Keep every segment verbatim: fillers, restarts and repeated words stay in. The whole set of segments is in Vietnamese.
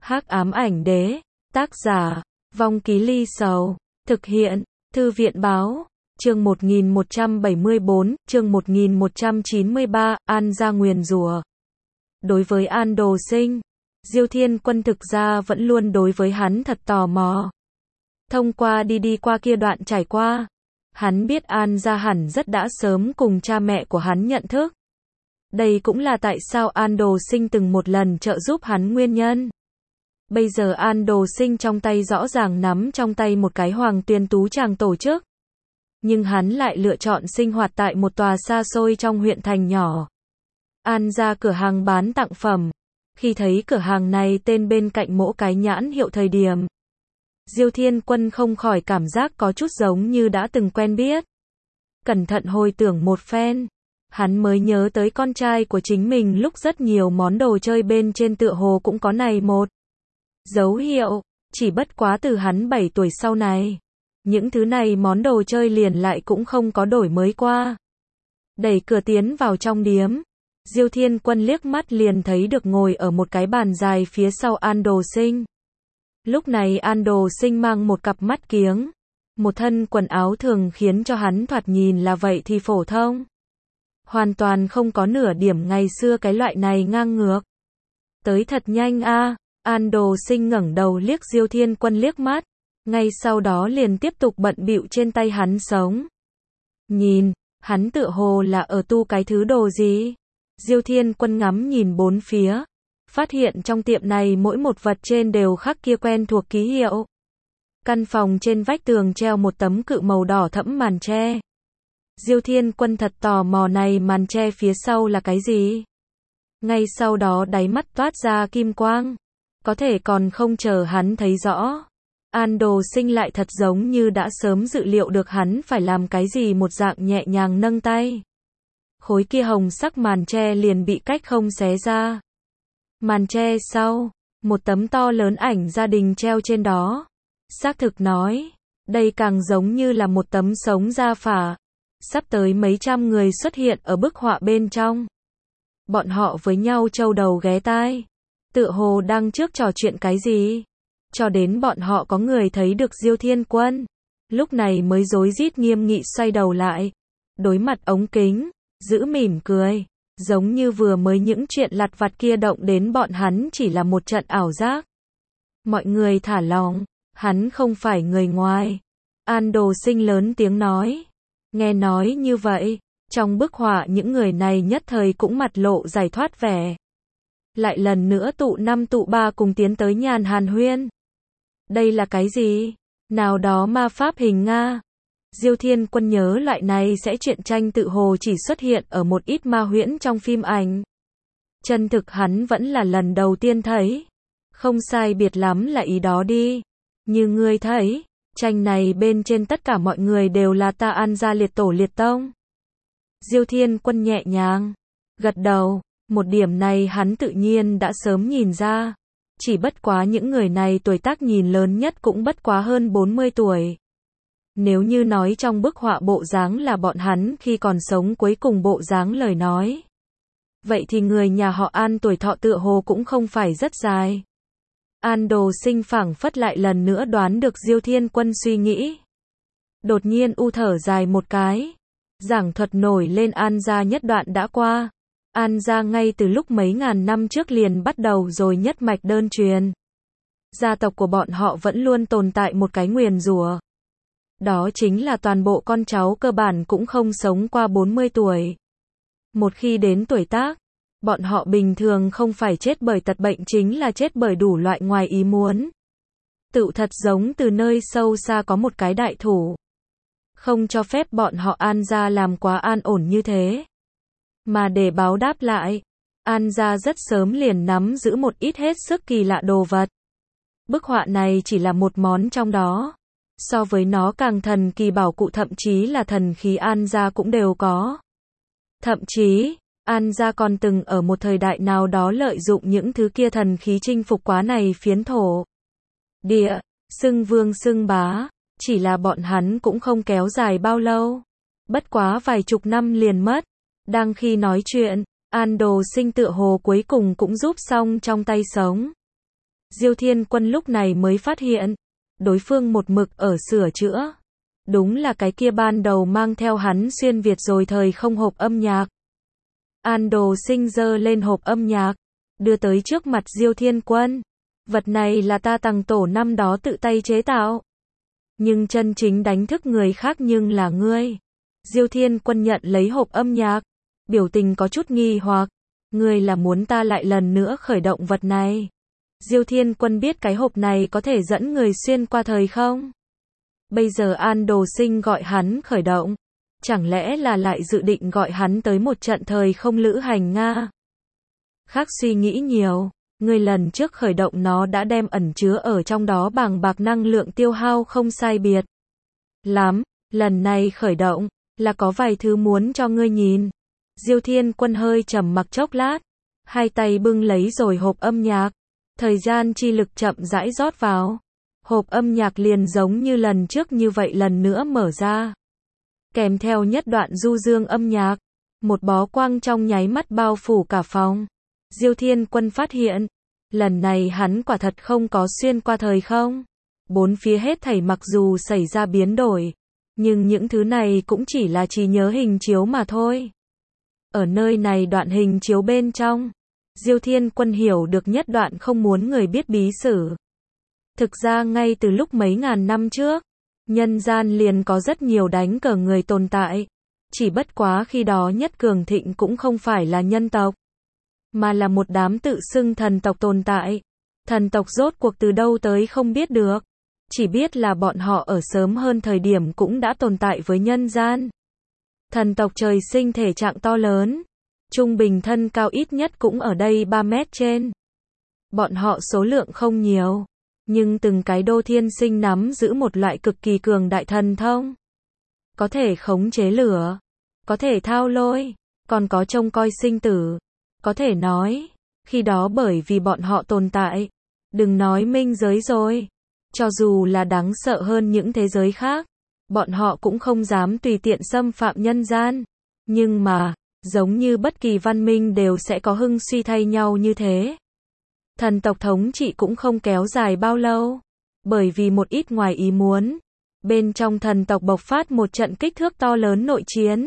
Hắc ám ảnh đế, tác giả, Vong Ký Ly Sầu, thực hiện, Thư viện báo, chương một nghìn một trăm bảy mươi tư, chương một nghìn một trăm chín mươi ba, An gia nguyền rủa. Đối với An Đồ Sinh, Diêu Thiên Quân thực ra vẫn luôn đối với hắn thật tò mò. Thông qua đi đi qua kia đoạn trải qua, hắn biết An gia hẳn rất đã sớm cùng cha mẹ của hắn nhận thức. Đây cũng là tại sao An Đồ Sinh từng một lần trợ giúp hắn nguyên nhân. Bây giờ An Đồ Sinh trong tay rõ ràng nắm trong tay một cái Hoàng Tuyên Tú Tràng tổ chức. Nhưng hắn lại lựa chọn sinh hoạt tại một tòa xa xôi trong huyện thành nhỏ. An ra cửa hàng bán tặng phẩm. Khi thấy cửa hàng này tên bên cạnh mỗi cái nhãn hiệu thời điểm, Diêu Thiên Quân không khỏi cảm giác có chút giống như đã từng quen biết. Cẩn thận hồi tưởng một phen, hắn mới nhớ tới con trai của chính mình lúc rất nhiều món đồ chơi bên trên tựa hồ cũng có này một dấu hiệu, chỉ bất quá từ hắn bảy tuổi sau này, những thứ này món đồ chơi liền lại cũng không có đổi mới qua. Đẩy cửa tiến vào trong điếm, Diêu Thiên Quân liếc mắt liền thấy được ngồi ở một cái bàn dài phía sau An Đồ Sinh. Lúc này An Đồ Sinh mang một cặp mắt kiếng, một thân quần áo thường khiến cho hắn thoạt nhìn là vậy thì phổ thông. Hoàn toàn không có nửa điểm ngày xưa cái loại này ngang ngược. Tới thật nhanh a. An Đồ Sinh ngẩng đầu liếc Diêu Thiên Quân liếc mắt, ngay sau đó liền tiếp tục bận bịu trên tay hắn sống. Nhìn, hắn tựa hồ là ở tu cái thứ đồ gì? Diêu Thiên Quân ngắm nhìn bốn phía, phát hiện trong tiệm này mỗi một vật trên đều khắc kia quen thuộc ký hiệu. Căn phòng trên vách tường treo một tấm cự màu đỏ thẫm màn tre. Diêu Thiên Quân thật tò mò này màn tre phía sau là cái gì? Ngay sau đó đáy mắt toát ra kim quang. Có thể còn không chờ hắn thấy rõ, An Đồ Sinh lại thật giống như đã sớm dự liệu được hắn phải làm cái gì một dạng nhẹ nhàng nâng tay. Khối kia hồng sắc màn tre liền bị cách không xé ra. Màn tre sau, một tấm to lớn ảnh gia đình treo trên đó. Xác thực nói, đây càng giống như là một tấm sống da phả. Sắp tới mấy trăm người xuất hiện ở bức họa bên trong. Bọn họ với nhau châu đầu ghé tai, tựa hồ đang trước trò chuyện cái gì, cho đến bọn họ có người thấy được Diêu Thiên Quân, lúc này mới rối rít nghiêm nghị xoay đầu lại, đối mặt ống kính, giữ mỉm cười, giống như vừa mới những chuyện lặt vặt kia động đến bọn hắn chỉ là một trận ảo giác. Mọi người thả lỏng, hắn không phải người ngoài. An Đồ Sinh lớn tiếng nói. Nghe nói như vậy, trong bức họa những người này nhất thời cũng mặt lộ giải thoát vẻ. Lại lần nữa tụ năm tụ ba cùng tiến tới nhàn hàn huyên. Đây là cái gì? Nào đó ma pháp hình Nga. Diêu Thiên Quân nhớ loại này sẽ truyện tranh tự hồ chỉ xuất hiện ở một ít ma huyễn trong phim ảnh. Chân thực hắn vẫn là lần đầu tiên thấy. Không sai biệt lắm là ý đó đi. Như ngươi thấy, tranh này bên trên tất cả mọi người đều là ta An gia liệt tổ liệt tông. Diêu Thiên Quân nhẹ nhàng gật đầu. Một điểm này hắn tự nhiên đã sớm nhìn ra. Chỉ bất quá những người này tuổi tác nhìn lớn nhất cũng bất quá hơn bốn mươi tuổi. Nếu như nói trong bức họa bộ dáng là bọn hắn khi còn sống cuối cùng bộ dáng lời nói. Vậy thì người nhà họ An tuổi thọ tựa hồ cũng không phải rất dài. An Đồ Sinh phảng phất lại lần nữa đoán được Diêu Thiên Quân suy nghĩ. Đột nhiên u thở dài một cái. Giảng thuật nổi lên An gia nhất đoạn đã qua. An gia ngay từ lúc mấy ngàn năm trước liền bắt đầu rồi nhất mạch đơn truyền. Gia tộc của bọn họ vẫn luôn tồn tại một cái nguyền rủa. Đó chính là toàn bộ con cháu cơ bản cũng không sống qua bốn mươi tuổi. Một khi đến tuổi tác, bọn họ bình thường không phải chết bởi tật bệnh chính là chết bởi đủ loại ngoài ý muốn. Tựu thật giống từ nơi sâu xa có một cái đại thủ. Không cho phép bọn họ An gia làm quá an ổn như thế. Mà để báo đáp lại, An gia rất sớm liền nắm giữ một ít hết sức kỳ lạ đồ vật. Bức họa này chỉ là một món trong đó. So với nó càng thần kỳ bảo cụ thậm chí là thần khí An gia cũng đều có. Thậm chí, An gia còn từng ở một thời đại nào đó lợi dụng những thứ kia thần khí chinh phục quá này phiến thổ địa, xưng vương xưng bá, chỉ là bọn hắn cũng không kéo dài bao lâu. Bất quá vài chục năm liền mất. Đang khi nói chuyện, An Đồ Sinh tựa hồ cuối cùng cũng giúp xong trong tay sống. Diêu Thiên Quân lúc này mới phát hiện, đối phương một mực ở sửa chữa. Đúng là cái kia ban đầu mang theo hắn xuyên Việt rồi thời không hộp âm nhạc. An Đồ Sinh giơ lên hộp âm nhạc, đưa tới trước mặt Diêu Thiên Quân. Vật này là ta Tằng tổ năm đó tự tay chế tạo. Nhưng chân chính đánh thức người khác nhưng là ngươi. Diêu Thiên Quân nhận lấy hộp âm nhạc, biểu tình có chút nghi hoặc. Ngươi là muốn ta lại lần nữa khởi động vật này. Diêu Thiên Quân biết cái hộp này có thể dẫn người xuyên qua thời không? Bây giờ An Đồ Sinh gọi hắn khởi động. Chẳng lẽ là lại dự định gọi hắn tới một trận thời không lữ hành Nga? Khác suy nghĩ nhiều, người lần trước khởi động nó đã đem ẩn chứa ở trong đó bàng bạc năng lượng tiêu hao không sai biệt lắm, lần này khởi động, là có vài thứ muốn cho ngươi nhìn. Diêu Thiên Quân hơi trầm mặc chốc lát, hai tay bưng lấy rồi hộp âm nhạc, thời gian chi lực chậm rãi rót vào. Hộp âm nhạc liền giống như lần trước như vậy lần nữa mở ra. Kèm theo nhất đoạn du dương âm nhạc, một bó quang trong nháy mắt bao phủ cả phòng. Diêu Thiên Quân phát hiện, lần này hắn quả thật không có xuyên qua thời không. Bốn phía hết thảy mặc dù xảy ra biến đổi, nhưng những thứ này cũng chỉ là trí nhớ hình chiếu mà thôi. Ở nơi này đoạn hình chiếu bên trong, Diêu Thiên Quân hiểu được nhất đoạn không muốn người biết bí sử. Thực ra ngay từ lúc mấy ngàn năm trước, nhân gian liền có rất nhiều đánh cờ người tồn tại. Chỉ bất quá khi đó nhất cường thịnh cũng không phải là nhân tộc, mà là một đám tự xưng thần tộc tồn tại. Thần tộc rốt cuộc từ đâu tới không biết được. Chỉ biết là bọn họ ở sớm hơn thời điểm cũng đã tồn tại với nhân gian. Thần tộc trời sinh thể trạng to lớn, trung bình thân cao ít nhất cũng ở đây ba mét trên. Bọn họ số lượng không nhiều, nhưng từng cái đô thiên sinh nắm giữ một loại cực kỳ cường đại thần thông. Có thể khống chế lửa, có thể thao lôi, còn có trông coi sinh tử. Có thể nói, khi đó bởi vì bọn họ tồn tại, đừng nói minh giới rồi, cho dù là đáng sợ hơn những thế giới khác, bọn họ cũng không dám tùy tiện xâm phạm nhân gian. Nhưng mà, giống như bất kỳ văn minh đều sẽ có hưng suy thay nhau như thế. Thần tộc thống trị cũng không kéo dài bao lâu, bởi vì một ít ngoài ý muốn, bên trong thần tộc bộc phát một trận kích thước to lớn nội chiến.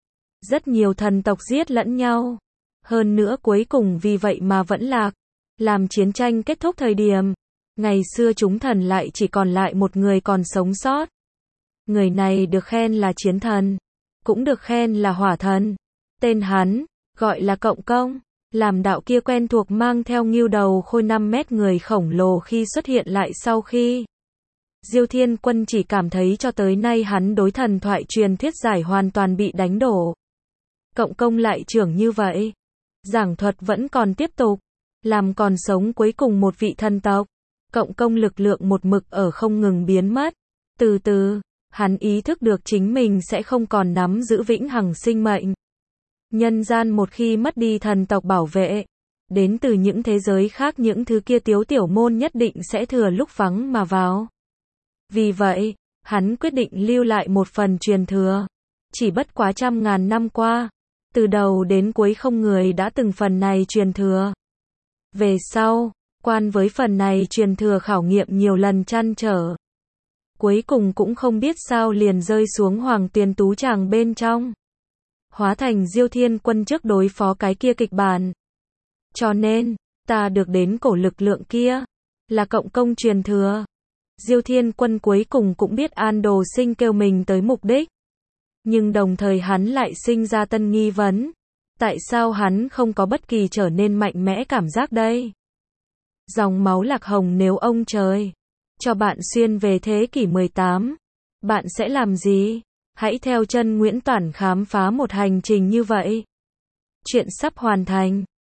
Rất nhiều thần tộc giết lẫn nhau, hơn nữa cuối cùng vì vậy mà vẫn lạc. Làm chiến tranh kết thúc thời điểm, ngày xưa chúng thần lại chỉ còn lại một người còn sống sót. Người này được khen là chiến thần, cũng được khen là hỏa thần. Tên hắn, gọi là Cộng Công. Làm đạo kia quen thuộc mang theo ngưu đầu khôi năm mét người khổng lồ khi xuất hiện lại sau khi. Diêu Thiên Quân chỉ cảm thấy cho tới nay hắn đối thần thoại truyền thuyết giải hoàn toàn bị đánh đổ. Cộng Công lại trưởng như vậy. Giảng thuật vẫn còn tiếp tục. Làm còn sống cuối cùng một vị thần tộc. Cộng Công lực lượng một mực ở không ngừng biến mất. Từ từ, hắn ý thức được chính mình sẽ không còn nắm giữ vĩnh hằng sinh mệnh. Nhân gian một khi mất đi thần tộc bảo vệ, đến từ những thế giới khác những thứ kia tiếu tiểu môn nhất định sẽ thừa lúc vắng mà vào. Vì vậy, hắn quyết định lưu lại một phần truyền thừa. Chỉ bất quá trăm ngàn năm qua, từ đầu đến cuối không người đã từng phần này truyền thừa. Về sau, quan với phần này truyền thừa khảo nghiệm nhiều lần trăn trở. Cuối cùng cũng không biết sao liền rơi xuống Hoàng Tuyền Tú Tràng bên trong. Hóa thành Diêu Thiên Quân trước đối phó cái kia kịch bản. Cho nên, ta được đến cổ lực lượng kia, là Cộng Công truyền thừa. Diêu Thiên Quân cuối cùng cũng biết An Đồ Sinh kêu mình tới mục đích. Nhưng đồng thời hắn lại sinh ra tân nghi vấn. Tại sao hắn không có bất kỳ trở nên mạnh mẽ cảm giác đây? Dòng máu Lạc Hồng nếu ông trời cho bạn xuyên về thế kỷ mười tám, bạn sẽ làm gì? Hãy theo chân Nguyễn Toản khám phá một hành trình như vậy. Chuyện sắp hoàn thành.